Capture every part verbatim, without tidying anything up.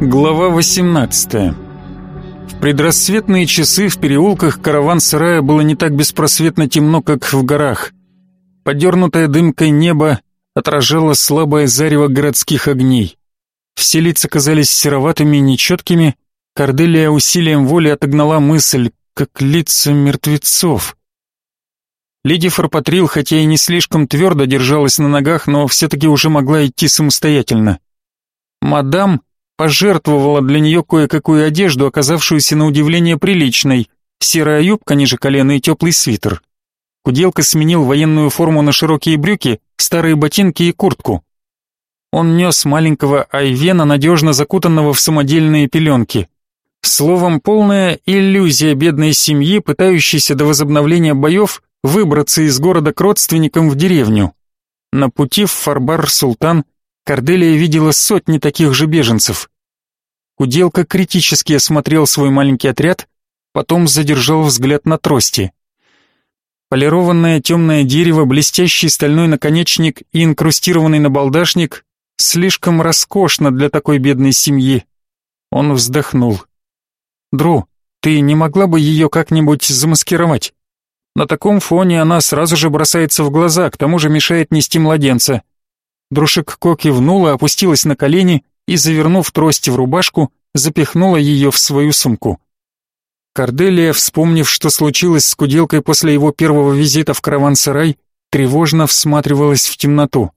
Глава восемнадцатая. В предрассветные часы в переулках караван-сарая было не так беспросветно темно, как в горах. Подернутое дымкой небо отражало слабое зарево городских огней. Все лица казались сероватыми и нечеткими. Корделия усилием воли отогнала мысль, как лица мертвецов. Леди Фарпатрил, хотя и не слишком твердо держалась на ногах, но все-таки уже могла идти самостоятельно. Мадам пожертвовала для нее кое-какую одежду, оказавшуюся на удивление приличной: серая юбка ниже колена и теплый свитер. Куделка сменил военную форму на широкие брюки, старые ботинки и куртку. Он нес маленького Айвена, надежно закутанного в самодельные пеленки. Словом, полная иллюзия бедной семьи, пытающейся до возобновления боев выбраться из города к родственникам в деревню. На пути в Фарбар-Султан Корделия видела сотни таких же беженцев. Куделка критически осмотрел свой маленький отряд, потом задержал взгляд на трости. Полированное темное дерево, блестящий стальной наконечник и инкрустированный набалдашник слишком роскошно для такой бедной семьи. Он вздохнул. «Дру, ты не могла бы ее как-нибудь замаскировать? На таком фоне она сразу же бросается в глаза, к тому же мешает нести младенца». Друшек-ко кивнула, опустилась на колени и, завернув трость в рубашку, запихнула ее в свою сумку. Корделия, вспомнив, что случилось с куделкой после его первого визита в караван-сарай, тревожно всматривалась в темноту.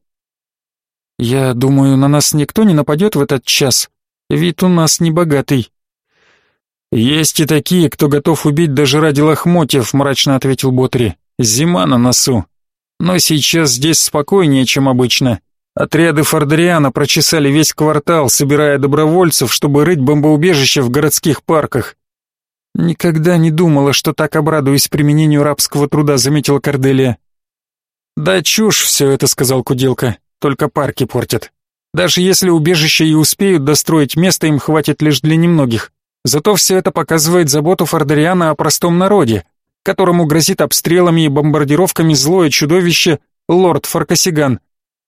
«Я думаю, на нас никто не нападет в этот час. Вид у нас небогатый». «Есть и такие, кто готов убить даже ради лохмотьев», — мрачно ответил Ботри. «Зима на носу. Но сейчас здесь спокойнее, чем обычно. Отряды Фардериана прочесали весь квартал, собирая добровольцев, чтобы рыть бомбоубежища в городских парках». «Никогда не думала, что так обрадуюсь применению рабского труда», — заметила Корделия. «Да чушь все это», — сказал Куделка. «Только парки портят. Даже если убежища и успеют достроить, места им хватит лишь для немногих. Зато все это показывает заботу Фардериана о простом народе, которому грозит обстрелами и бомбардировками злое чудовище лорд Фаркасиган».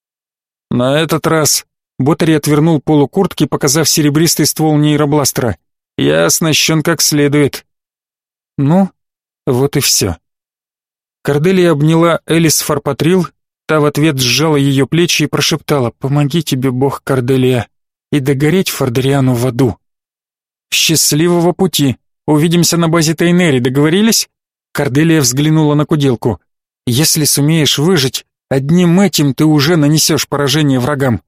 На этот раз Ботари отвернул полу куртки, показав серебристый ствол нейробластера. «Я оснащен как следует». Ну, вот и все. Корделия обняла Элис Фарпатрил, та в ответ сжала ее плечи и прошептала: «Помоги тебе, бог, Корделия, и догореть Фардериану в аду». «Счастливого пути! Увидимся на базе Тайнери, договорились?» Корделия взглянула на Куделку. «Если сумеешь выжить, одним этим ты уже нанесешь поражение врагам».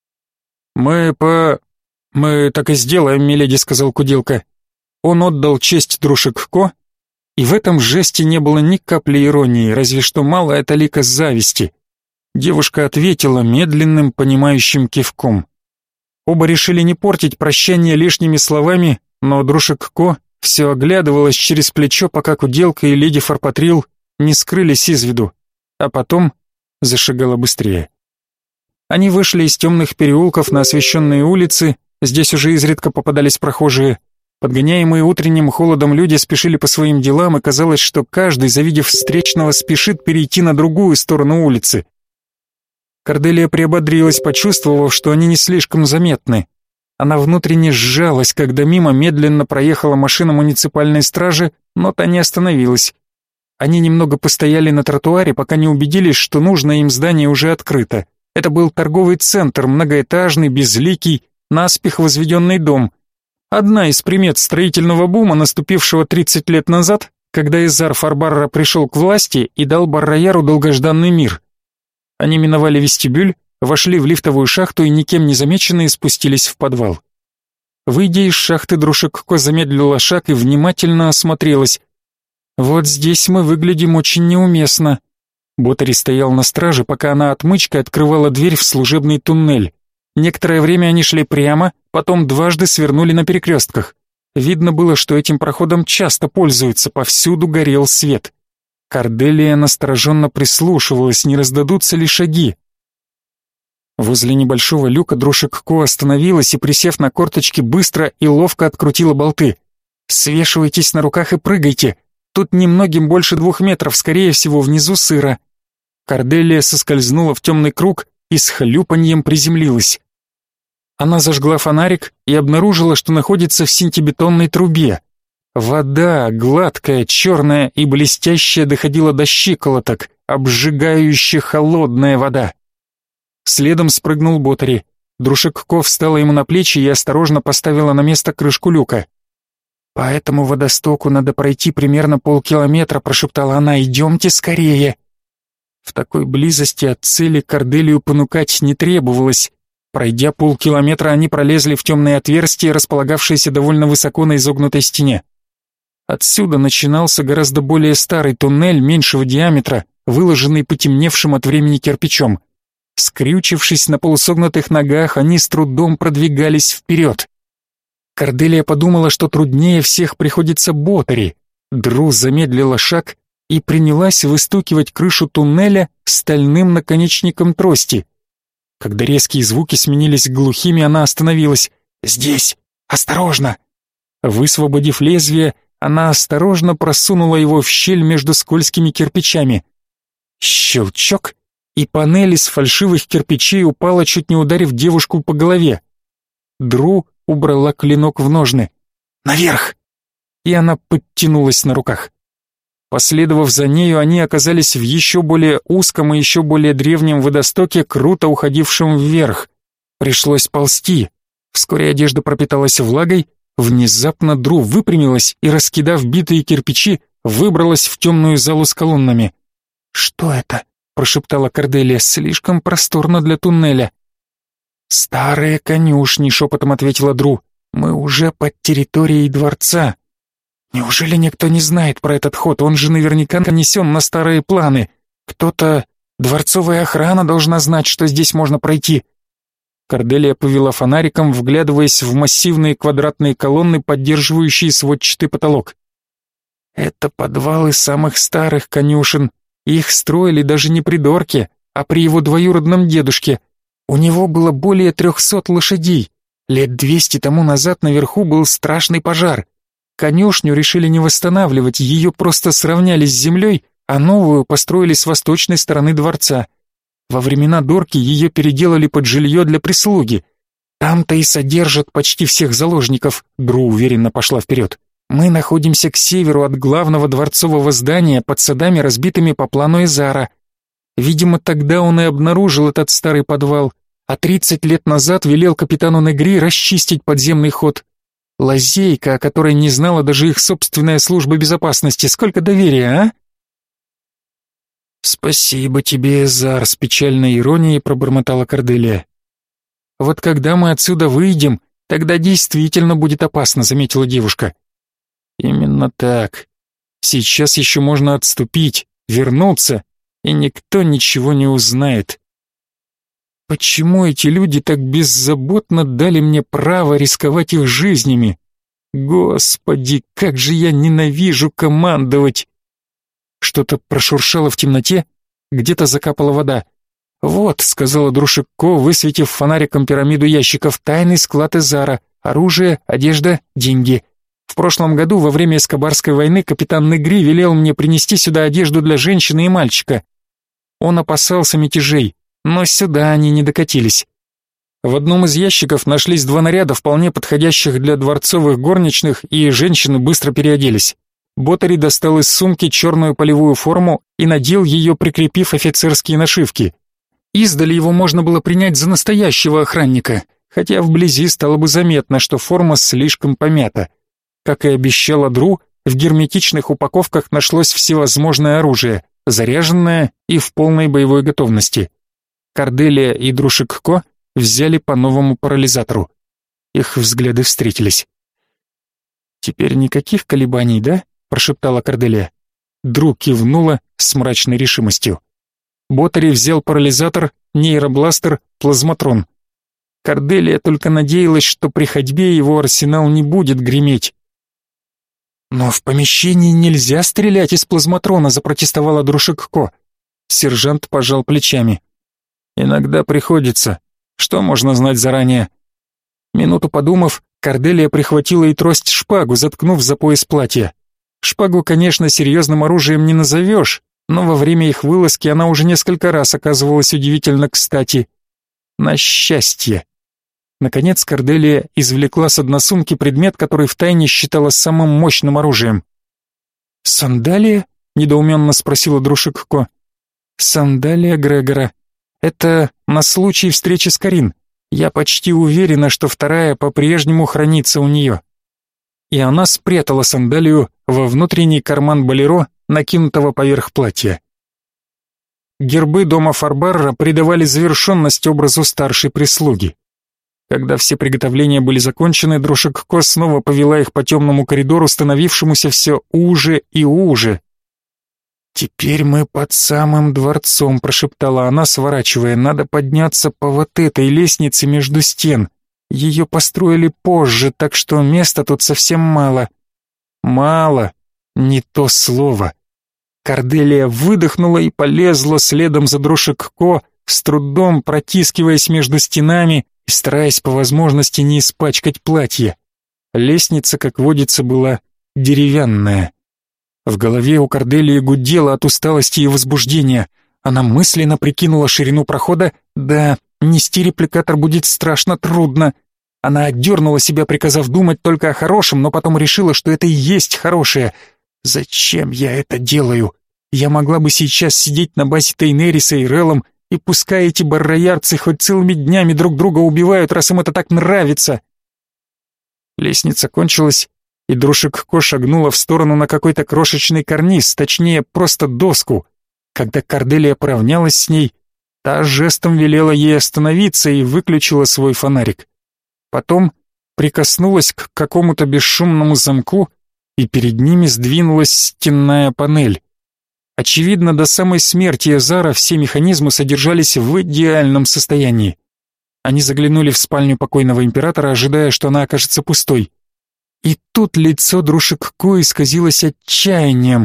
«Мы по... мы так и сделаем, миледи», — сказал Куделка. Он отдал честь Друшек-ко, и в этом жесте не было ни капли иронии, разве что малая талика зависти. Девушка ответила медленным, понимающим кивком. Оба решили не портить прощание лишними словами, но Друшек-ко все оглядывалась через плечо, пока Куделка и леди Фарпатрил не скрылись из виду, а потом зашагала быстрее. Они вышли из темных переулков на освещенные улицы, здесь уже изредка попадались прохожие. Подгоняемые утренним холодом люди спешили по своим делам, и казалось, что каждый, завидев встречного, спешит перейти на другую сторону улицы. Корделия приободрилась, почувствовав, что они не слишком заметны. Она внутренне сжалась, когда мимо медленно проехала машина муниципальной стражи, но та не остановилась. Они немного постояли на тротуаре, пока не убедились, что нужное им здание уже открыто. Это был торговый центр, многоэтажный, безликий, наспех возведенный дом. Одна из примет строительного бума, наступившего тридцать лет назад, когда Изар Фарбарра пришел к власти и дал Бар-Рояру долгожданный мир. Они миновали вестибюль, вошли в лифтовую шахту и никем не замеченные спустились в подвал. Выйдя из шахты, Друшек-ко замедлила шаг и внимательно осмотрелась. «Вот здесь мы выглядим очень неуместно». Ботари стоял на страже, пока она отмычкой открывала дверь в служебный туннель. Некоторое время они шли прямо, потом дважды свернули на перекрестках. Видно было, что этим проходом часто пользуются, повсюду горел свет. Корделия настороженно прислушивалась, не раздадутся ли шаги. Возле небольшого люка Друшек-ко остановилась и, присев на корточки, быстро и ловко открутила болты. «Свешивайтесь на руках и прыгайте. Тут немногим больше двух метров, скорее всего, внизу сыро». Корделия соскользнула в темный круг и с хлюпаньем приземлилась. Она зажгла фонарик и обнаружила, что находится в синтебетонной трубе. Вода, гладкая, черная и блестящая, доходила до щиколоток, обжигающе холодная вода. Следом спрыгнул Ботари. Друшекко встала ему на плечи и осторожно поставила на место крышку люка. «По этому водостоку надо пройти примерно полкилометра», — прошептала она, — «идемте скорее». В такой близости от цели Корделию понукать не требовалось. Пройдя полкилометра, они пролезли в темное отверстие, располагавшееся довольно высоко на изогнутой стене. Отсюда начинался гораздо более старый туннель меньшего диаметра, выложенный потемневшим от времени кирпичом. Скрючившись на полусогнутых ногах, они с трудом продвигались вперед. Корделия подумала, что труднее всех приходится Ботари. Дру замедлила шаг и принялась выстукивать крышу туннеля стальным наконечником трости. Когда резкие звуки сменились глухими, она остановилась. «Здесь! Осторожно!» Высвободив лезвие, она осторожно просунула его в щель между скользкими кирпичами. Щелчок, и панель из фальшивых кирпичей упала, чуть не ударив девушку по голове. Дру убрала клинок в ножны. «Наверх!» И она подтянулась на руках. Последовав за нею, они оказались в еще более узком и еще более древнем водостоке, круто уходившем вверх. Пришлось ползти. Вскоре одежда пропиталась влагой, внезапно Дру выпрямилась и, раскидав битые кирпичи, выбралась в темную залу с колоннами. «Что это?» — прошептала Корделия. «Слишком просторно для туннеля». «Старые конюшни», — шепотом ответила Дру. «Мы уже под территорией дворца». «Неужели никто не знает про этот ход? Он же наверняка нанесен на старые планы. Кто-то... Дворцовая охрана должна знать, что здесь можно пройти». Корделия повела фонариком, вглядываясь в массивные квадратные колонны, поддерживающие сводчатый потолок. «Это подвалы самых старых конюшен. Их строили даже не при Дорке, а при его двоюродном дедушке. У него было более трехсот лошадей. Лет двести тому назад наверху был страшный пожар. Конюшню решили не восстанавливать, ее просто сравняли с землей, а новую построили с восточной стороны дворца. Во времена Дорки ее переделали под жилье для прислуги. Там-то и содержат почти всех заложников», — Дру уверенно пошла вперед. «Мы находимся к северу от главного дворцового здания под садами, разбитыми по плану Эзара. Видимо, тогда он и обнаружил этот старый подвал, а тридцать лет назад велел капитану Негри расчистить подземный ход. Лазейка, о которой не знала даже их собственная служба безопасности. Сколько доверия, а?» «Спасибо тебе, Эзар», — с печальной иронией пробормотала Корделия. «Вот когда мы отсюда выйдем, тогда действительно будет опасно», — заметила девушка. «Именно так. Сейчас еще можно отступить, вернуться, и никто ничего не узнает. Почему эти люди так беззаботно дали мне право рисковать их жизнями? Господи, как же я ненавижу командовать!» Что-то прошуршало в темноте, где-то закапала вода. «Вот», — сказала Друшекко, высветив фонариком пирамиду ящиков, — «тайный склад Эзара, оружие, одежда, деньги. В прошлом году, во время Эскобарской войны, капитан Негри велел мне принести сюда одежду для женщины и мальчика. Он опасался мятежей, но сюда они не докатились. В одном из ящиков нашлись два наряда, вполне подходящих для дворцовых горничных, и женщины быстро переоделись. Ботари достал из сумки черную полевую форму и надел ее, прикрепив офицерские нашивки. Издали его можно было принять за настоящего охранника, хотя вблизи стало бы заметно, что форма слишком помята. Как и обещала Дру, в герметичных упаковках нашлось всевозможное оружие, заряженное и в полной боевой готовности. Корделия и Друшекко взяли по новому парализатору. Их взгляды встретились. «Теперь никаких колебаний, да?» — прошептала Корделия. Дру кивнула с мрачной решимостью. Ботари взял парализатор, нейробластер, плазматрон. Корделия только надеялась, что при ходьбе его арсенал не будет греметь. «Но в помещении нельзя стрелять из плазматрона», — запротестовала Друшекко. Сержант пожал плечами. «Иногда приходится. Что можно знать заранее?» Минуту подумав, Корделия прихватила и трость-шпагу, заткнув за пояс платья. Шпагу, конечно, серьезным оружием не назовешь, но во время их вылазки она уже несколько раз оказывалась удивительно кстати. На счастье. Наконец Корделия извлекла с односумки предмет, который втайне считала самым мощным оружием. «Сандалия?» — недоуменно спросила Друшик-Ко. «Сандалия Грегора. Это на случай встречи с Карин. Я почти уверена, что вторая по-прежнему хранится у нее». И она спрятала сандалию во внутренний карман болеро, накинутого поверх платья. Гербы дома Фарбарра придавали завершенность образу старшей прислуги. Когда все приготовления были закончены, Друшик-Ко снова повела их по темному коридору, становившемуся все уже и уже. «Теперь мы под самым дворцом», — прошептала она, сворачивая. «Надо подняться по вот этой лестнице между стен. Ее построили позже, так что места тут совсем мало». «Мало» — не то слово. Корделия выдохнула и полезла следом за Друшик-Ко, с трудом протискиваясь между стенами и стараясь по возможности не испачкать платье. Лестница, как водится, была деревянная. В голове у Корделии гудело от усталости и возбуждения. Она мысленно прикинула ширину прохода. Да, нести репликатор будет страшно трудно. Она отдернула себя, приказав думать только о хорошем, но потом решила, что это и есть хорошее. «Зачем я это делаю? Я могла бы сейчас сидеть на базе Тейнериса и Релом, и пускай эти барроярцы хоть целыми днями друг друга убивают, раз им это так нравится». Лестница кончилась, и Друшик-Ко шагнула в сторону на какой-то крошечный карниз, точнее, просто доску. Когда Корделия поравнялась с ней, та жестом велела ей остановиться и выключила свой фонарик. Потом прикоснулась к какому-то бесшумному замку, и перед ними сдвинулась стенная панель. Очевидно, до самой смерти Эзара все механизмы содержались в идеальном состоянии. Они заглянули в спальню покойного императора, ожидая, что она окажется пустой. И тут лицо Друшик-Ко исказилось отчаянием.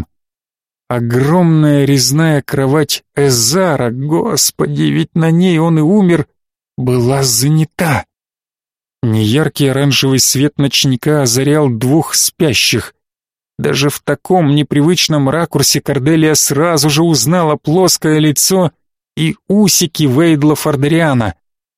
Огромная резная кровать Эзара, господи, ведь на ней он и умер, была занята. Неяркий оранжевый свет ночника озарял двух спящих. Даже в таком непривычном ракурсе Корделия сразу же узнала плоское лицо и усики Вейдла Фардериана.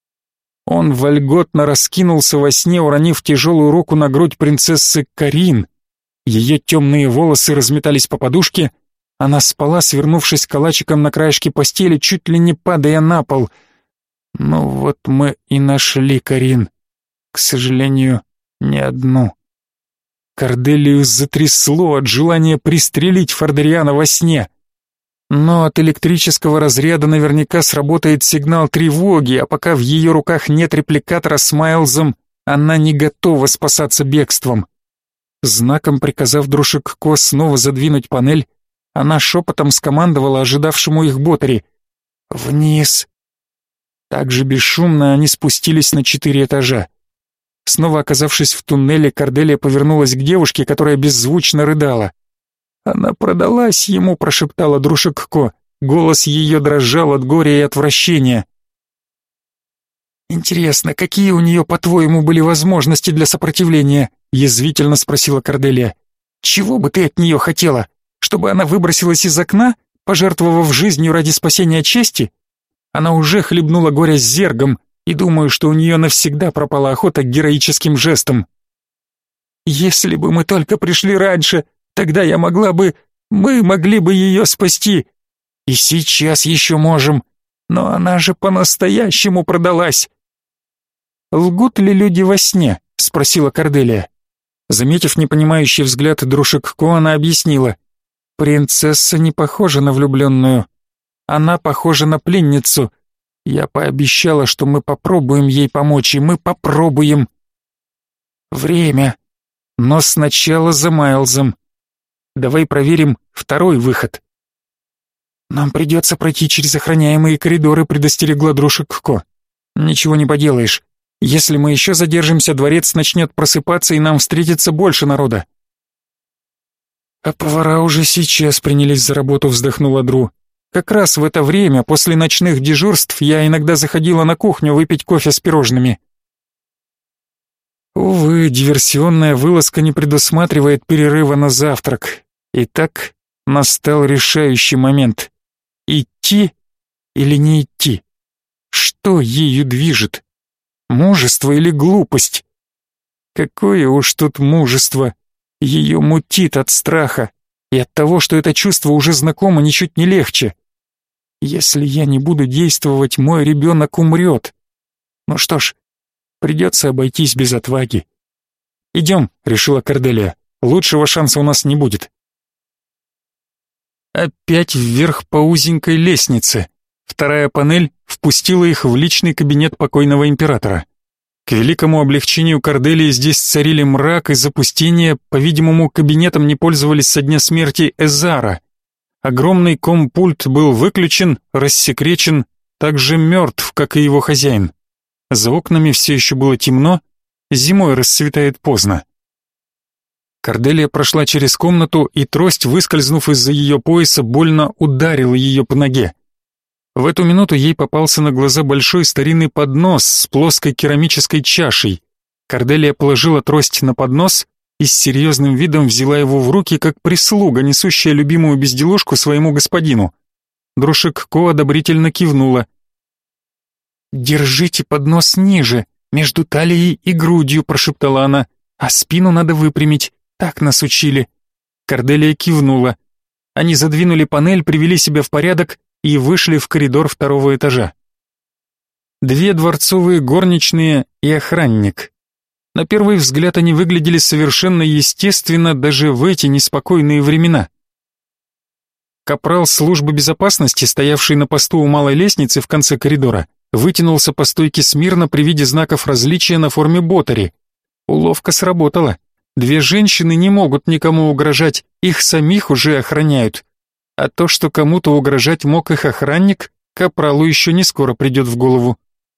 Он вольготно раскинулся во сне, уронив тяжелую руку на грудь принцессы Карин. Ее темные волосы разметались по подушке. Она спала, свернувшись калачиком на краешке постели, чуть ли не падая на пол. Ну вот мы и нашли Карин. К сожалению, не одну. Корделию затрясло от желания пристрелить Фардериана во сне. Но от электрического разряда наверняка сработает сигнал тревоги, а пока в ее руках нет репликатора с Майлзом, она не готова спасаться бегством. Знаком приказав Друшик-Ко снова задвинуть панель, она шепотом скомандовала ожидавшему их Ботари: «Вниз!». Так же бесшумно они спустились на четыре этажа. Снова оказавшись в туннеле, Корделия повернулась к девушке, которая беззвучно рыдала. «Она продалась ему», — прошептала Друшик-Ко. Голос ее дрожал от горя и отвращения. «Интересно, какие у нее, по-твоему, были возможности для сопротивления?» — язвительно спросила Корделия. «Чего бы ты от нее хотела? Чтобы она выбросилась из окна, пожертвовав жизнью ради спасения чести? Она уже хлебнула горя с зергом, и думаю, что у нее навсегда пропала охота к героическим жестам. Если бы мы только пришли раньше, тогда я могла бы... мы могли бы ее спасти. И сейчас еще можем, но она же по-настоящему продалась». «Лгут ли люди во сне?» — спросила Корделия. Заметив непонимающий взгляд Друшик-Ко, она объяснила: «Принцесса не похожа на влюбленную. Она похожа на пленницу. Я пообещала, что мы попробуем ей помочь, и мы попробуем. Время. Но сначала за Майлзом. Давай проверим второй выход». «Нам придется пройти через охраняемые коридоры», — предостерегла Друшик-Ко. «Ничего не поделаешь. Если мы еще задержимся, дворец начнет просыпаться, и нам встретится больше народа». «А повара уже сейчас принялись за работу», — вздохнула Дру. «Как раз в это время, после ночных дежурств, я иногда заходила на кухню выпить кофе с пирожными». Увы, диверсионная вылазка не предусматривает перерыва на завтрак. Итак, настал решающий момент. Идти или не идти? Что ею движет? Мужество или глупость? Какое уж тут мужество. Ее мутит от страха. И от того, что это чувство уже знакомо, ничуть не легче. Если я не буду действовать, мой ребенок умрет. Ну что ж, придется обойтись без отваги. «Идем», — решила Корделия. «Лучшего шанса у нас не будет». Опять вверх по узенькой лестнице. Вторая панель впустила их в личный кабинет покойного императора. К великому облегчению Корделии здесь царили мрак и запустение, по-видимому, кабинетом не пользовались со дня смерти Эзара. Огромный компульт был выключен, рассекречен, так же мертв, как и его хозяин. За окнами все еще было темно, зимой расцветает поздно. Корделия прошла через комнату, и трость, выскользнув из-за ее пояса, больно ударила ее по ноге. В эту минуту ей попался на глаза большой старинный поднос с плоской керамической чашей. Корделия положила трость на поднос и с серьезным видом взяла его в руки, как прислуга, несущая любимую безделушку своему господину. Друшек-ко одобрительно кивнула. «Держите поднос ниже, между талией и грудью», — прошептала она, «а спину надо выпрямить, так нас учили». Корделия кивнула. Они задвинули панель, привели себя в порядок и вышли в коридор второго этажа. Две дворцовые горничные и охранник. На первый взгляд они выглядели совершенно естественно даже в эти неспокойные времена. Капрал службы безопасности, стоявший на посту у малой лестницы в конце коридора, вытянулся по стойке смирно при виде знаков различия на форме ботари. Уловка сработала. Две женщины не могут никому угрожать, их самих уже охраняют. А то, что кому-то угрожать мог их охранник, капралу еще не скоро придет в голову.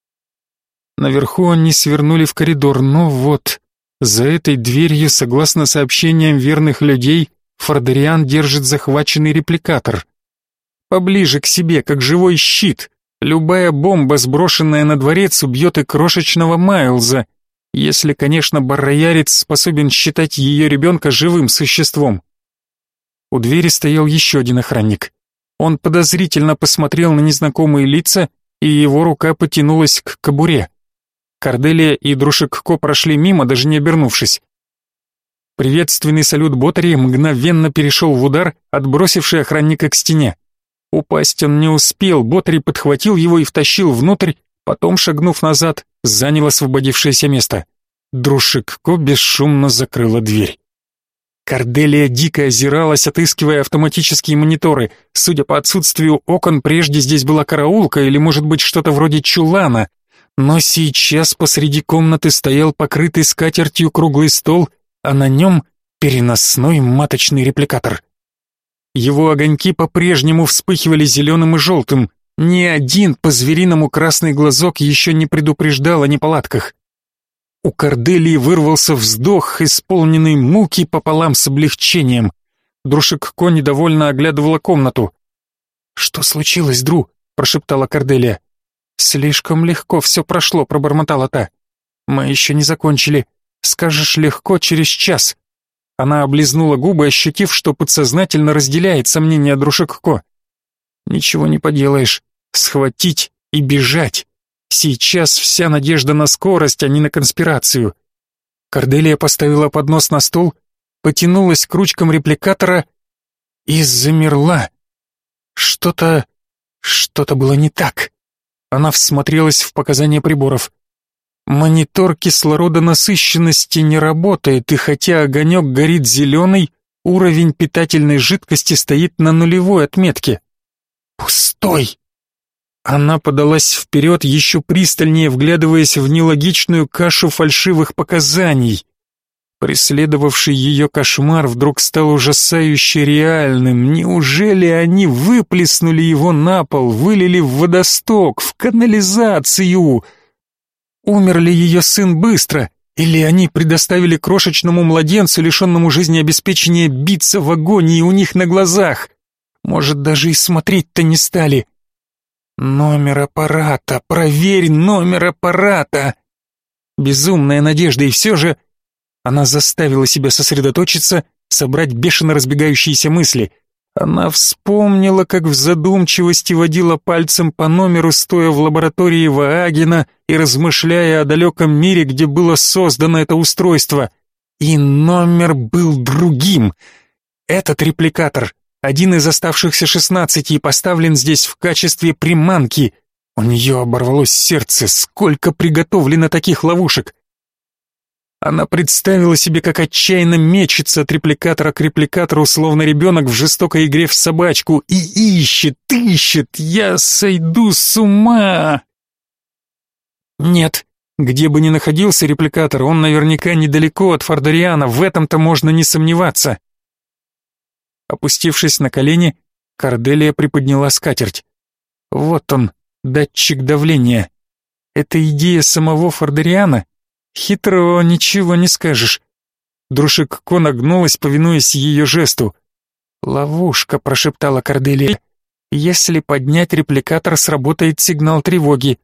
Наверху они свернули в коридор, но вот, за этой дверью, согласно сообщениям верных людей, Фордериан держит захваченный репликатор. Поближе к себе, как живой щит. Любая бомба, сброшенная на дворец, убьет и крошечного Майлза, если, конечно, барроярец способен считать ее ребенка живым существом. У двери стоял еще один охранник. Он подозрительно посмотрел на незнакомые лица, и его рука потянулась к кобуре. Корделия и Друшек-ко прошли мимо, даже не обернувшись. Приветственный салют Ботари мгновенно перешел в удар, отбросивший охранника к стене. Упасть он не успел, Ботари подхватил его и втащил внутрь, потом, шагнув назад, занял освободившееся место. Друшек-ко бесшумно закрыла дверь. Корделия дико озиралась, отыскивая автоматические мониторы. Судя по отсутствию окон, прежде здесь была караулка или, может быть, что-то вроде чулана. Но сейчас посреди комнаты стоял покрытый скатертью круглый стол, а на нем переносной маточный репликатор. Его огоньки по-прежнему вспыхивали зеленым и желтым. Ни один по-звериному красный глазок еще не предупреждал о неполадках. У Корделии вырвался вздох, исполненный муки пополам с облегчением. Друшек-ко недовольно оглядывала комнату. «Что случилось, Дру?» — прошептала Корделия. «Слишком легко все прошло», — пробормотала та. «Мы еще не закончили. Скажешь легко через час». Она облизнула губы, ощутив, что подсознательно разделяет сомнения Друшек-ко. «Ничего не поделаешь. Схватить и бежать. Сейчас вся надежда на скорость, а не на конспирацию». Корделия поставила поднос на стол, потянулась к ручкам репликатора и замерла. Что-то... что-то было не так. Она всмотрелась в показания приборов. Монитор кислородонасыщенности не работает, и хотя огонек горит зеленый, уровень питательной жидкости стоит на нулевой отметке. Пустой! Она подалась вперед, еще пристальнее вглядываясь в нелогичную кашу фальшивых показаний. Преследовавший ее кошмар вдруг стал ужасающе реальным. Неужели они выплеснули его на пол, вылили в водосток, в канализацию? Умер ли ее сын быстро? Или они предоставили крошечному младенцу, лишенному жизнеобеспечения, биться в агонии у них на глазах? Может, даже и смотреть-то не стали. Номер аппарата, проверь номер аппарата. Безумная надежда, и все же... Она заставила себя сосредоточиться, собрать бешено разбегающиеся мысли. Она вспомнила, как в задумчивости водила пальцем по номеру, стоя в лаборатории Ваагина и размышляя о далеком мире, где было создано это устройство. И номер был другим. Этот репликатор, один из оставшихся шестнадцати, поставлен здесь в качестве приманки. У нее оборвалось сердце. Сколько приготовлено таких ловушек! Она представила себе, как отчаянно мечется от репликатора к репликатору, словно ребенок в жестокой игре в собачку, и ищет, ищет. Я сойду с ума! Нет, где бы ни находился репликатор, он наверняка недалеко от Фордариана, в этом-то можно не сомневаться. Опустившись на колени, Корделия приподняла скатерть. Вот он, датчик давления. Это идея самого Фордариана? Хитро, ничего не скажешь. Друшик-Ко нагнулась, повинуясь ее жесту. «Ловушка», — прошептала Корделия. «Если поднять репликатор, сработает сигнал тревоги».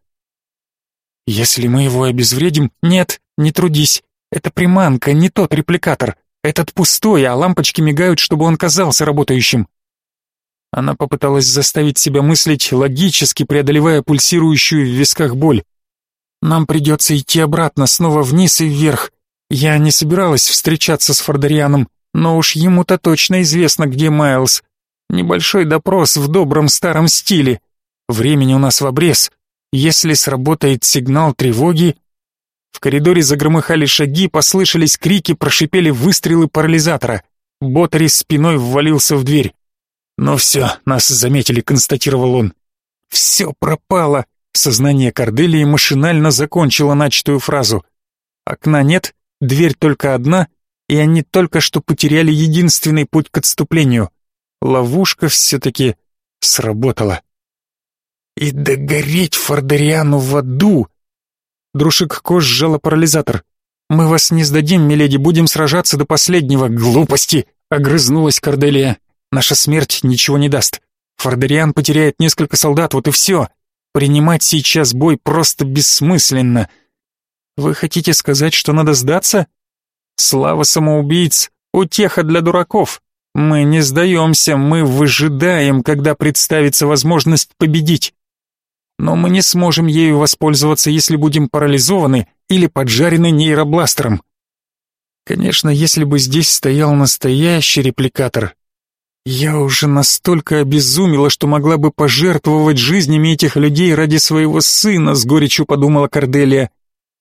«Если мы его обезвредим...» «Нет, не трудись. Это приманка, не тот репликатор. Этот пустой, а лампочки мигают, чтобы он казался работающим». Она попыталась заставить себя мыслить, логически преодолевая пульсирующую в висках боль. «Нам придется идти обратно, снова вниз и вверх. Я не собиралась встречаться с Фордарианом, но уж ему-то точно известно, где Майлз. Небольшой допрос в добром старом стиле. Времени у нас в обрез. Если сработает сигнал тревоги...» В коридоре загромыхали шаги, послышались крики, прошипели выстрелы парализатора. Ботари спиной ввалился в дверь. «Ну все, нас заметили», — констатировал он. «Все пропало». Сознание Корделии машинально закончило начатую фразу. Окна нет, дверь только одна, и они только что потеряли единственный путь к отступлению. Ловушка все-таки сработала. «И догореть Фордариану в аду!» Друшик-Ко сжала парализатор. «Мы вас не сдадим, миледи, будем сражаться до последнего». «Глупости!» — огрызнулась Корделия. «Наша смерть ничего не даст. Фордариан потеряет несколько солдат, вот и все. Принимать сейчас бой просто бессмысленно. Вы хотите сказать, что надо сдаться? Слава самоубийц, утеха для дураков. Мы не сдаемся, мы выжидаем, когда представится возможность победить. Но мы не сможем ею воспользоваться, если будем парализованы или поджарены нейробластером. Конечно, если бы здесь стоял настоящий репликатор. Я уже настолько обезумела, что могла бы пожертвовать жизнями этих людей ради своего сына, с горечью подумала Корделия.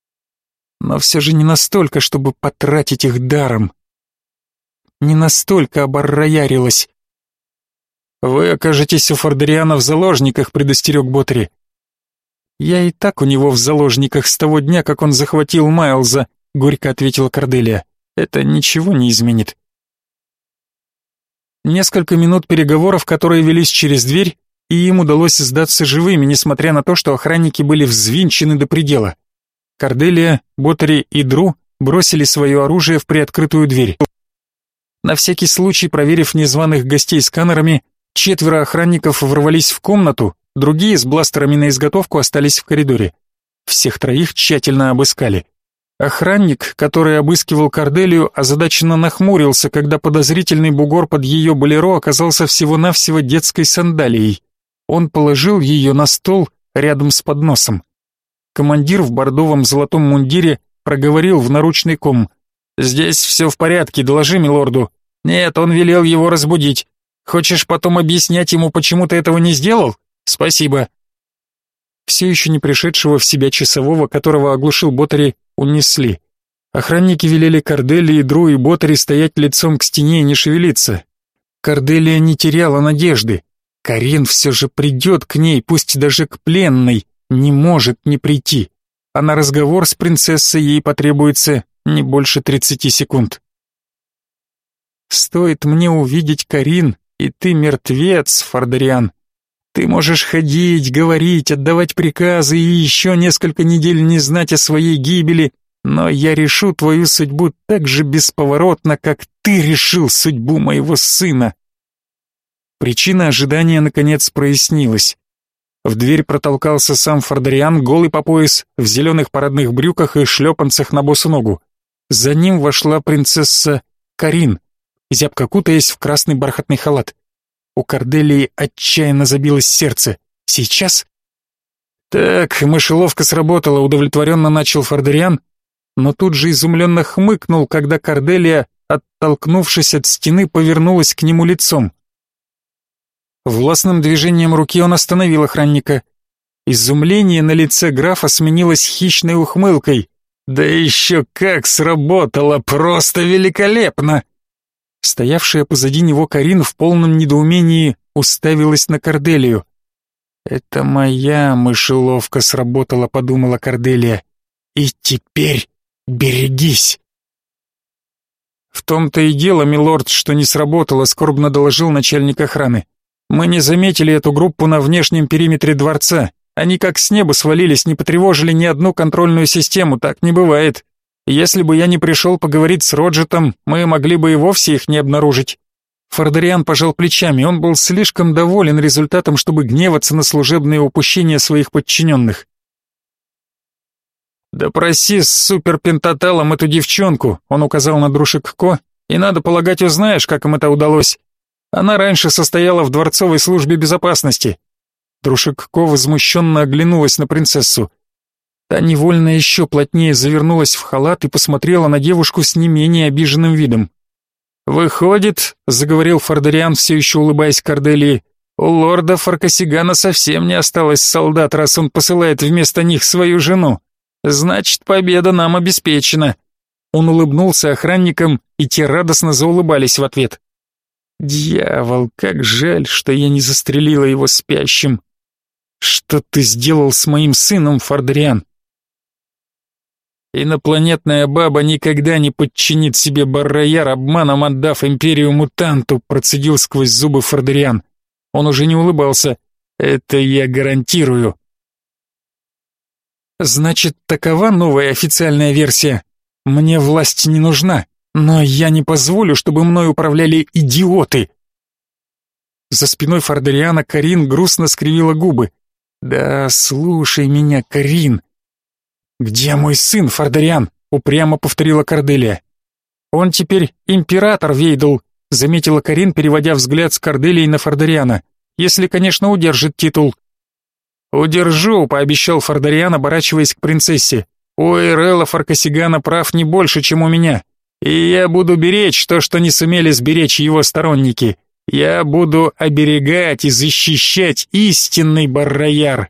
Но все же не настолько, чтобы потратить их даром. Не настолько оборроярилась. «Вы окажетесь у Фордариана в заложниках», — предостерег Ботари. «Я и так у него в заложниках с того дня, как он захватил Майлза», — горько ответила Корделия. «Это ничего не изменит». Несколько минут переговоров, которые велись через дверь, и им удалось сдаться живыми, несмотря на то, что охранники были взвинчены до предела. Корделия, Ботари и Дру бросили свое оружие в приоткрытую дверь. На всякий случай, проверив незваных гостей сканерами, четверо охранников ворвались в комнату, другие с бластерами на изготовку остались в коридоре. Всех троих тщательно обыскали. Охранник, который обыскивал Корделию, озадаченно нахмурился, когда подозрительный бугор под ее болеро оказался всего-навсего детской сандалией. Он положил ее на стол рядом с подносом. Командир в бордовом золотом мундире проговорил в наручный ком: «Здесь все в порядке, доложи милорду». «Нет, он велел его разбудить. Хочешь потом объяснять ему, почему ты этого не сделал? Спасибо». Все еще не пришедшего в себя часового, которого оглушил Ботари, унесли. Охранники велели Корделии, Дру и Ботари стоять лицом к стене и не шевелиться. Корделия не теряла надежды. Карин все же придет к ней, пусть даже к пленной, не может не прийти. А на разговор с принцессой ей потребуется не больше тридцати секунд. «Стоит мне увидеть Карин, и ты мертвец, Фордариан. Ты можешь ходить, говорить, отдавать приказы и еще несколько недель не знать о своей гибели, но я решу твою судьбу так же бесповоротно, как ты решил судьбу моего сына». Причина ожидания наконец прояснилась. В дверь протолкался сам Фордариан, голый по пояс, в зеленых парадных брюках и шлепанцах на босу ногу. За ним вошла принцесса Карин, зябко кутаясь в красный бархатный халат. У Корделии отчаянно забилось сердце. Сейчас? Так, мышеловка сработала, удовлетворенно начал Фордериан, но тут же изумленно хмыкнул, когда Корделия, оттолкнувшись от стены, повернулась к нему лицом. Властным движением руки он остановил охранника. Изумление на лице графа сменилось хищной ухмылкой. «Да еще как сработало! Просто великолепно!» Стоявшая позади него Карин в полном недоумении уставилась на Корделию. «Это моя мышеловка сработала», — подумала Корделия. «И теперь берегись!» «В том-то и дело, милорд, что не сработало», — скорбно доложил начальник охраны. «Мы не заметили эту группу на внешнем периметре дворца. Они как с неба свалились, не потревожили ни одну контрольную систему, так не бывает. Если бы я не пришел поговорить с Роджетом, мы могли бы и вовсе их не обнаружить». Фордериан пожал плечами, он был слишком доволен результатом, чтобы гневаться на служебные упущения своих подчиненных. «Допроси с суперпентаталом эту девчонку», — он указал на Друшик-Ко, «и, надо полагать, узнаешь, как им это удалось. Она раньше состояла в дворцовой службе безопасности». Друшик-Ко возмущенно оглянулась на принцессу. Та невольно еще плотнее завернулась в халат и посмотрела на девушку с не менее обиженным видом. «Выходит», — заговорил Фордериан, все еще улыбаясь Корделии, «у лорда Фаркасигана совсем не осталось солдат, раз он посылает вместо них свою жену. Значит, победа нам обеспечена». Он улыбнулся охранникам, и те радостно заулыбались в ответ. «Дьявол, как жаль, что я не застрелила его спящим. Что ты сделал с моим сыном, Фордериан?» «Инопланетная баба никогда не подчинит себе Бар-Рояр, обманом отдав империю мутанту», процедил сквозь зубы Фордериан. Он уже не улыбался. «Это я гарантирую». «Значит, такова новая официальная версия. Мне власть не нужна, но я не позволю, чтобы мной управляли идиоты». За спиной Фордериана Карин грустно скривила губы. «Да слушай меня, Карин». «Где мой сын, Фордериан?» — упрямо повторила Корделия. «Он теперь император, Вейдл», — заметила Карин, переводя взгляд с Корделии на Фордериана. «Если, конечно, удержит титул». «Удержу», — пообещал Фордериан, оборачиваясь к принцессе. «У Эйрелла Фаркасигана прав не больше, чем у меня. И я буду беречь то, что не сумели сберечь его сторонники. Я буду оберегать и защищать истинный Бар-Рояр».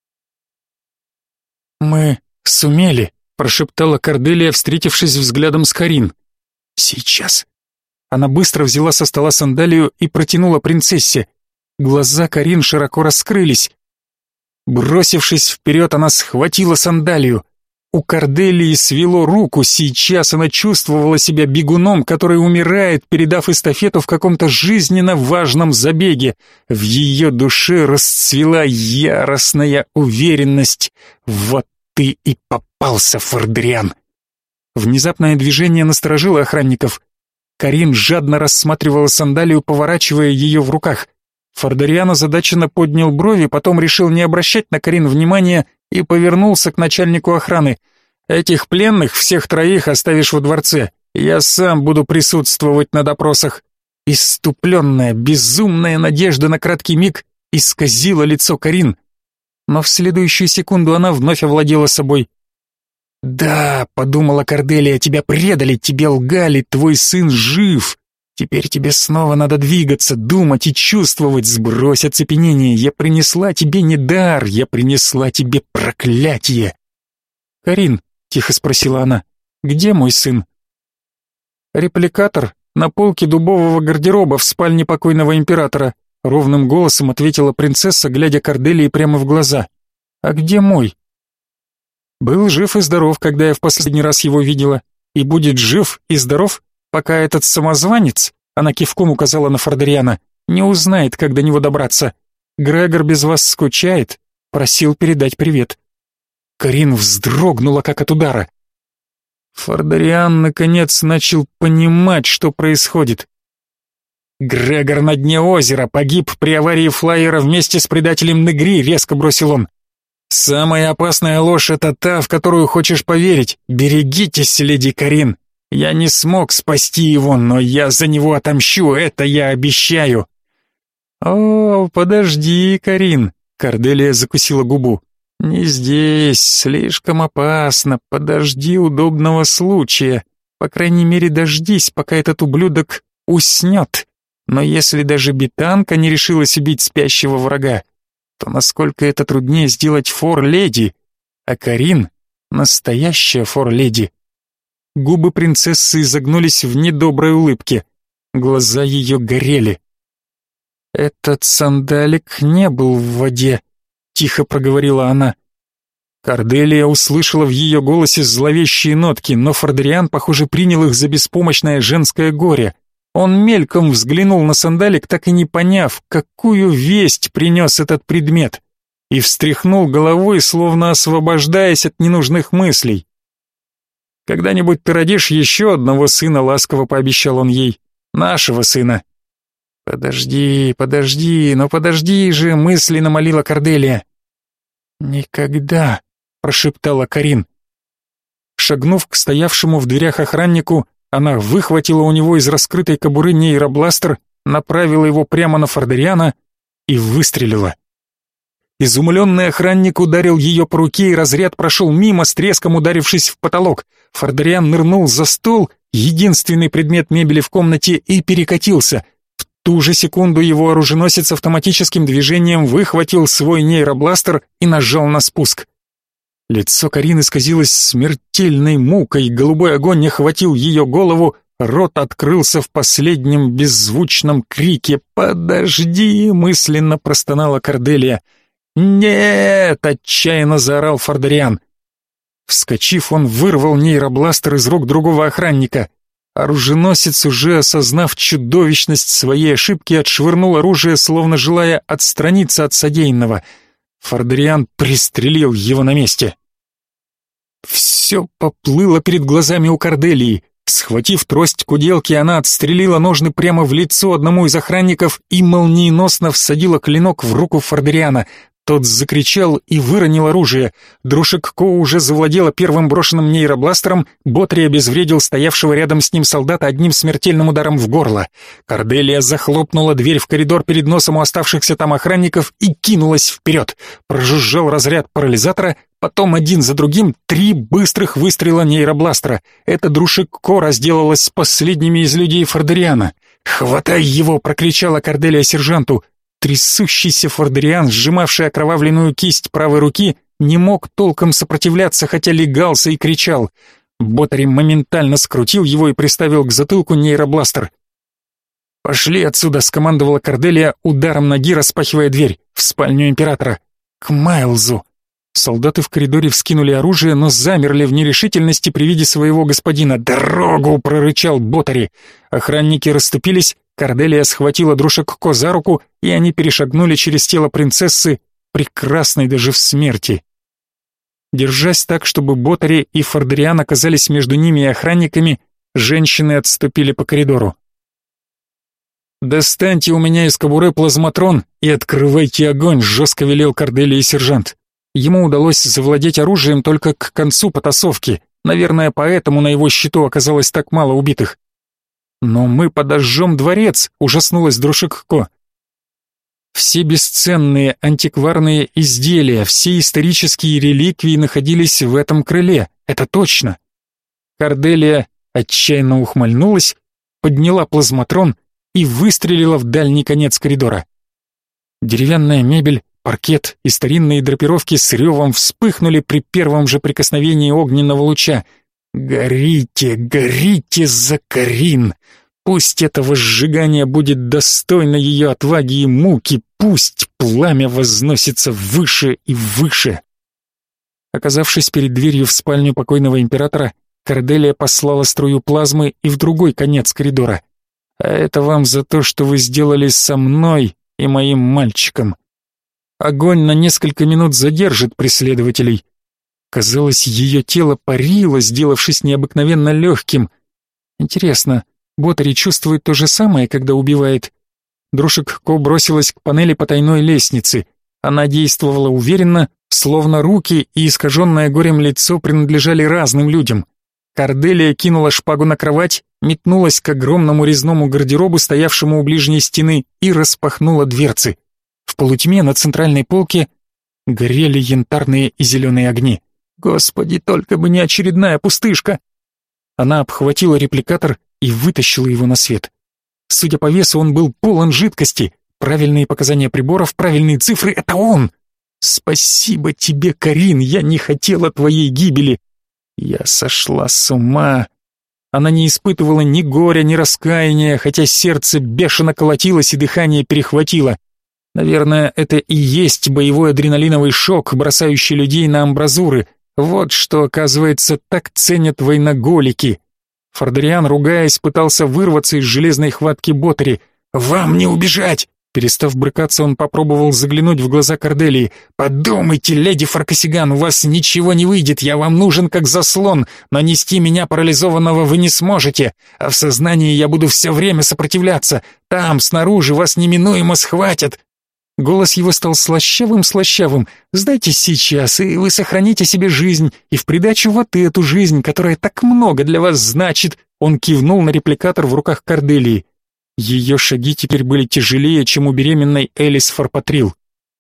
«Мы сумели», — прошептала Корделия, встретившись взглядом с Карин. «Сейчас». Она быстро взяла со стола сандалию и протянула принцессе. Глаза Карин широко раскрылись. Бросившись вперед, она схватила сандалию. У Корделии свело руку, сейчас она чувствовала себя бегуном, который умирает, передав эстафету в каком-то жизненно важном забеге. В ее душе расцвела яростная уверенность. «Вот ты и попался, Фордериан!» Внезапное движение насторожило охранников. Карин жадно рассматривала сандалию, поворачивая ее в руках. Фордериан озадаченно поднял брови, потом решил не обращать на Карин внимания и повернулся к начальнику охраны. «Этих пленных, всех троих, оставишь во дворце. Я сам буду присутствовать на допросах». Исступленная, безумная надежда на краткий миг исказила лицо Карин. Но в следующую секунду она вновь овладела собой. «Да», — подумала Корделия, — «тебя предали, тебе лгали, твой сын жив. Теперь тебе снова надо двигаться, думать и чувствовать, сбрось оцепенение. Я принесла тебе не дар, я принесла тебе проклятие». «Карин», — тихо спросила она, — «где мой сын?» «Репликатор на полке дубового гардероба в спальне покойного императора», — ровным голосом ответила принцесса, глядя Корделии прямо в глаза. «А где мой?» «Был жив и здоров, когда я в последний раз его видела, и будет жив и здоров, пока этот самозванец», — она кивком указала на Фордериана, — «не узнает, как до него добраться. Грегор без вас скучает, просил передать привет». Карин вздрогнула, как от удара. Фордериан, наконец, начал понимать, что происходит. «Грегор на дне озера, погиб при аварии флайера вместе с предателем Негри», — резко бросил он. «Самая опасная ложь — это та, в которую хочешь поверить. Берегитесь, леди Карин. Я не смог спасти его, но я за него отомщу, это я обещаю». «О, подожди, Карин!» — Корделия закусила губу. «Не здесь, слишком опасно, подожди удобного случая. По крайней мере, дождись, пока этот ублюдок уснет. Но если даже бетанка не решилась убить спящего врага, то насколько это труднее сделать фор-леди, а Карин — настоящая фор-леди». Губы принцессы изогнулись в недоброй улыбке, глаза ее горели. «Этот сандалик не был в воде», — тихо проговорила она. Корделия услышала в ее голосе зловещие нотки, но Фордериан, похоже, принял их за беспомощное женское горе. Он мельком взглянул на сандалик, так и не поняв, какую весть принес этот предмет, и встряхнул головой, словно освобождаясь от ненужных мыслей. «Когда-нибудь ты родишь еще одного сына», — ласково пообещал он ей, — «нашего сына». «Подожди, подожди, но подожди же», — мысленно молила Корделия. «Никогда», — прошептала Карин. Шагнув к стоявшему в дверях охраннику, она выхватила у него из раскрытой кобуры нейробластер, направила его прямо на Фордериана и выстрелила. Изумленный охранник ударил ее по руке, и разряд прошел мимо, с треском ударившись в потолок. Фордериан нырнул за стол, единственный предмет мебели в комнате, и перекатился. В ту же секунду его оруженосец автоматическим движением выхватил свой нейробластер и нажал на спуск. Лицо Карины исказилось смертельной мукой, голубой огонь охватил ее голову, рот открылся в последнем беззвучном крике. «Подожди!» — мысленно простонала Корделия. «Нет!» — отчаянно заорал Фордериан. Вскочив, он вырвал нейробластер из рук другого охранника. Оруженосец, уже осознав чудовищность своей ошибки, отшвырнул оружие, словно желая отстраниться от содеянного. Фордериан пристрелил его на месте. Все поплыло перед глазами у Корделии. Схватив трость куделки, она отстрелила ножны прямо в лицо одному из охранников и молниеносно всадила клинок в руку Фордериана. Тот закричал и выронил оружие. Друшек-Ко уже завладела первым брошенным нейробластером, Ботри обезвредил стоявшего рядом с ним солдата одним смертельным ударом в горло. Корделия захлопнула дверь в коридор перед носом у оставшихся там охранников и кинулась вперед. Прожужжал разряд парализатора, потом один за другим три быстрых выстрела нейробластера. Это Друшек-Ко разделалась с последними из людей Фордериана. «Хватай его!» — прокричала Корделия сержанту. Трясущийся Фордериан, сжимавший окровавленную кисть правой руки, не мог толком сопротивляться, хотя легался и кричал. Ботари моментально скрутил его и приставил к затылку нейробластер. «Пошли отсюда!» — скомандовала Корделия, ударом ноги распахивая дверь в спальню императора. «К Майлзу!» Солдаты в коридоре вскинули оружие, но замерли в нерешительности при виде своего господина. «Дорогу!» — прорычал Ботари. Охранники расступились, Корделия схватила Друшек-Ко за руку, и они перешагнули через тело принцессы, прекрасной даже в смерти. Держась так, чтобы Ботари и Фордериан оказались между ними и охранниками, женщины отступили по коридору. «Достаньте у меня из кобуры плазматрон и открывайте огонь», — жестко велел Корделии сержант. Ему удалось завладеть оружием только к концу потасовки, наверное, поэтому на его счету оказалось так мало убитых. «Но мы подожжем дворец», — ужаснулась Друшек-Ко. Все бесценные антикварные изделия, все исторические реликвии находились в этом крыле, это точно. Корделия отчаянно ухмыльнулась, подняла плазматрон и выстрелила в дальний конец коридора. Деревянная мебель, паркет и старинные драпировки с ревом вспыхнули при первом же прикосновении огненного луча. «Горите, горите за Карин! Пусть этого сжигания будет достойно ее отваги и муки, пусть пламя возносится выше и выше!» Оказавшись перед дверью в спальню покойного императора, Корделия послала струю плазмы и в другой конец коридора. «А это вам за то, что вы сделали со мной и моим мальчиком. Огонь на несколько минут задержит преследователей». Казалось, ее тело парило, сделавшись необыкновенно легким. Интересно, Ботари чувствует то же самое, когда убивает? Друшек-Ко бросилась к панели потайной лестницы. Она действовала уверенно, словно руки и искаженное горем лицо принадлежали разным людям. Корделия кинула шпагу на кровать метнулась к огромному резному гардеробу, стоявшему у ближней стены, и распахнула дверцы. В полутьме на центральной полке горели янтарные и зеленые огни. Господи, только бы не очередная пустышка! Она обхватила репликатор и вытащила его на свет. Судя по весу, он был полон жидкости. Правильные показания приборов, правильные цифры — это он! Спасибо тебе, Карин, я не хотела твоей гибели. Я сошла с ума. Она не испытывала ни горя, ни раскаяния, хотя сердце бешено колотилось и дыхание перехватило. Наверное, это и есть боевой адреналиновый шок, бросающий людей на амбразуры. Вот что, оказывается, так ценят войноголики. Фордериан, ругаясь, пытался вырваться из железной хватки Ботери. «Вам не убежать!» Перестав брыкаться, он попробовал заглянуть в глаза Корделии. «Подумайте, леди Фаркасиган, у вас ничего не выйдет, я вам нужен как заслон, но нести меня парализованного вы не сможете, а в сознании я буду все время сопротивляться. Там, снаружи, вас неминуемо схватят». Голос его стал слащавым-слащавым. «Сдайтесь сейчас, и вы сохраните себе жизнь, и в придачу вот эту жизнь, которая так много для вас значит». Он кивнул на репликатор в руках Корделии. Ее шаги теперь были тяжелее, чем у беременной Элис Фарпатрил.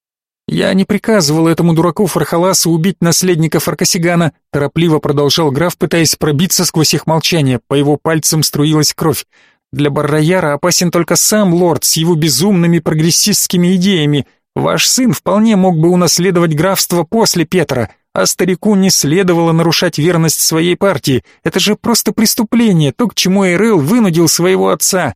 «Я не приказывал этому дураку Фархаласу убить наследника Фаркасигана», торопливо продолжал граф, пытаясь пробиться сквозь их молчание. По его пальцам струилась кровь. «Для Барраяра опасен только сам лорд с его безумными прогрессистскими идеями. Ваш сын вполне мог бы унаследовать графство после Петра, а старику не следовало нарушать верность своей партии. Это же просто преступление, то, к чему Эйрел вынудил своего отца».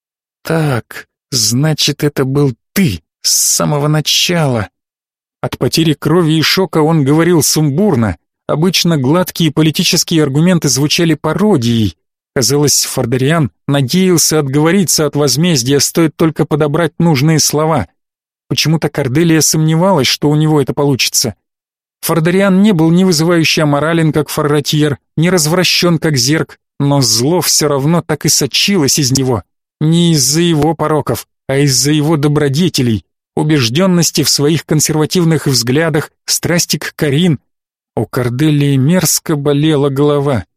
«Так, значит, это был ты с самого начала». От потери крови и шока он говорил сумбурно. Обычно гладкие политические аргументы звучали пародией. Казалось, Фордериан надеялся отговориться от возмездия, стоит только подобрать нужные слова. Почему-то Корделия сомневалась, что у него это получится. Фордериан не был ни вызывающе аморален, как Фарратьер, ни развращен, как Зерк, но зло все равно так и сочилось из него. Не из-за его пороков, а из-за его добродетелей, убежденности в своих консервативных взглядах, страсти к Карин. У Корделии мерзко болела голова.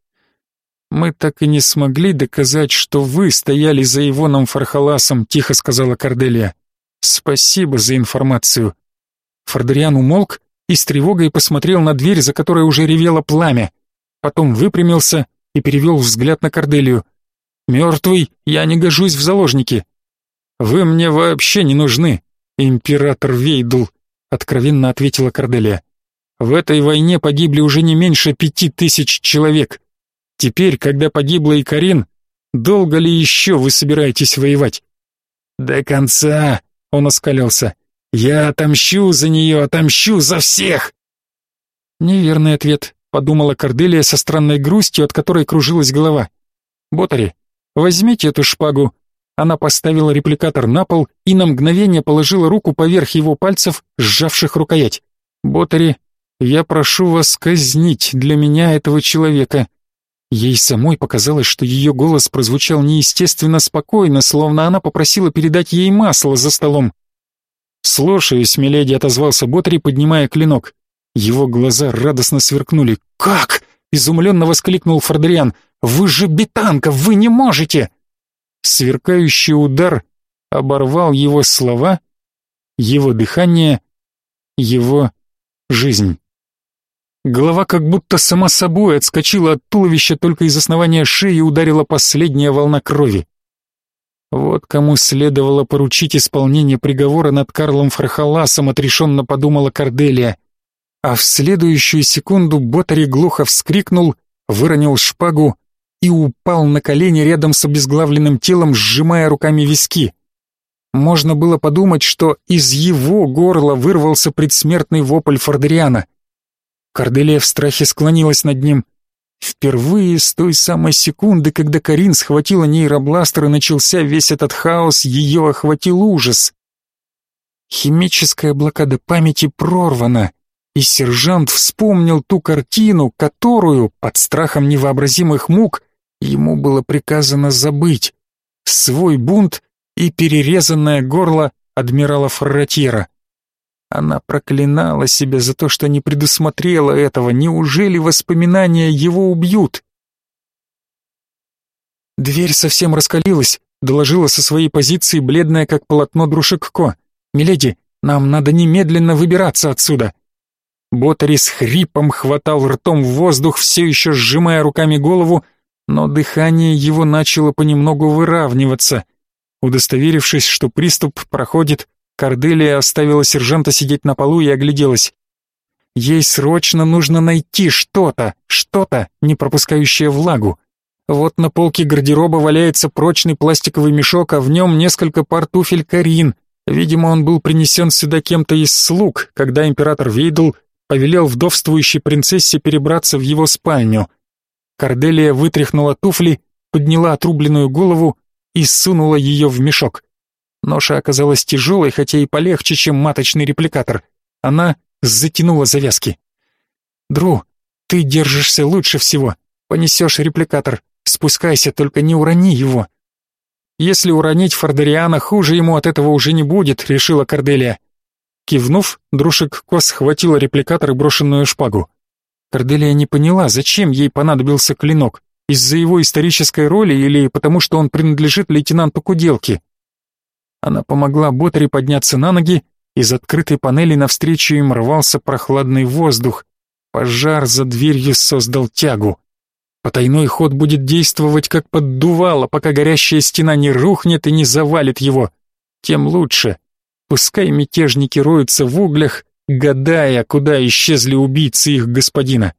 «Мы так и не смогли доказать, что вы стояли за Ивоном Фархаласом», — тихо сказала Корделия. «Спасибо за информацию». Фордериан умолк и с тревогой посмотрел на дверь, за которой уже ревело пламя. Потом выпрямился и перевел взгляд на Корделию. «Мертвый, я не гожусь в заложники». «Вы мне вообще не нужны, император Вейдл», — откровенно ответила Корделия. «В этой войне погибли уже не меньше пяти тысяч человек. Теперь, когда погибла и Карин, долго ли еще вы собираетесь воевать?» «До конца», — он оскалился. «Я отомщу за нее, отомщу за всех!» «Неверный ответ», — подумала Корделия со странной грустью, от которой кружилась голова. «Ботари, возьмите эту шпагу». Она поставила репликатор на пол и на мгновение положила руку поверх его пальцев, сжавших рукоять. «Ботари, я прошу вас казнить для меня этого человека». Ей самой показалось, что ее голос прозвучал неестественно спокойно, словно она попросила передать ей масло за столом. «Слушаюсь, миледи», — отозвался Ботари, поднимая клинок. Его глаза радостно сверкнули. «Как?» — изумленно воскликнул Фордериан. «Вы же бетанка, вы не можете!» Сверкающий удар оборвал его слова, его дыхание, его жизнь. Голова как будто сама собой отскочила от туловища, только из основания шеи ударила последняя волна крови. Вот кому следовало поручить исполнение приговора над Карлом Фархаласом, отрешенно подумала Корделия. А в следующую секунду Ботари глухо вскрикнул, выронил шпагу и упал на колени рядом с обезглавленным телом, сжимая руками виски. Можно было подумать, что из его горла вырвался предсмертный вопль Фордериана. Корделия в страхе склонилась над ним. Впервые с той самой секунды, когда Карин схватила нейробластер и начался весь этот хаос, ее охватил ужас. Химическая блокада памяти прорвана, и сержант вспомнил ту картину, которую, под страхом невообразимых мук, ему было приказано забыть. Свой бунт и перерезанное горло адмирала Фарратьера. Она проклинала себя за то, что не предусмотрела этого. Неужели воспоминания его убьют? «Дверь совсем раскалилась», — доложила со своей позиции бледная, как полотно, Друшек-Ко. «Миледи, нам надо немедленно выбираться отсюда». Ботари с хрипом хватал ртом в воздух, все еще сжимая руками голову, но дыхание его начало понемногу выравниваться. Удостоверившись, что приступ проходит, Корделия оставила сержанта сидеть на полу и огляделась. Ей срочно нужно найти что-то, что-то, не пропускающее влагу. Вот на полке гардероба валяется прочный пластиковый мешок, а в нем несколько пар туфель Карин. Видимо, он был принесен сюда кем-то из слуг, когда император Вейдл повелел вдовствующей принцессе перебраться в его спальню. Корделия вытряхнула туфли, подняла отрубленную голову и сунула ее в мешок. Ноша оказалась тяжелой, хотя и полегче, чем маточный репликатор. Она затянула завязки. «Дру, ты держишься лучше всего. Понесешь репликатор. Спускайся, только не урони его». «Если уронить Фордериана, хуже ему от этого уже не будет», — решила Корделия. Кивнув, Друшек-Ко схватила репликатор и брошенную шпагу. Корделия не поняла, зачем ей понадобился клинок, из-за его исторической роли или потому, что он принадлежит лейтенанту Куделке. Она помогла Ботари подняться на ноги, из открытой панели навстречу им рвался прохладный воздух. Пожар за дверью создал тягу. Потайной ход будет действовать как поддувало, пока горящая стена не рухнет и не завалит его. Тем лучше. Пускай мятежники роются в углях, гадая, куда исчезли убийцы их господина.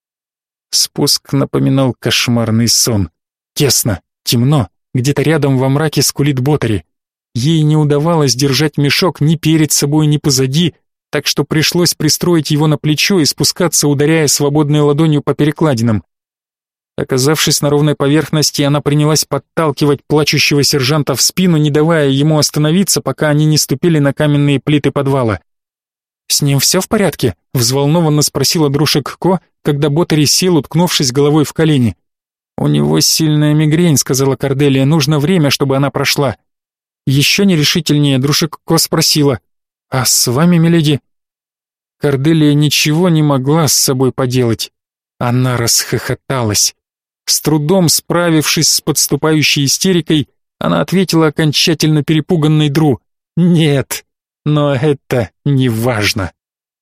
Спуск напоминал кошмарный сон. Тесно, темно, где-то рядом во мраке скулит Ботари. Ей не удавалось держать мешок ни перед собой, ни позади, так что пришлось пристроить его на плечо и спускаться, ударяя свободной ладонью по перекладинам. Оказавшись на ровной поверхности, она принялась подталкивать плачущего сержанта в спину, не давая ему остановиться, пока они не ступили на каменные плиты подвала. «С ним все в порядке?» — взволнованно спросила Друшек-Ко, когда Ботари сел, уткнувшись головой в колени. «У него сильная мигрень», — сказала Корделия, — «нужно время, чтобы она прошла». Еще нерешительнее Друшек-Ко спросила: «А с вами, миледи?» Корделия ничего не могла с собой поделать. Она расхохоталась. С трудом справившись с подступающей истерикой, она ответила окончательно перепуганной Дру: «Нет, но это не важно».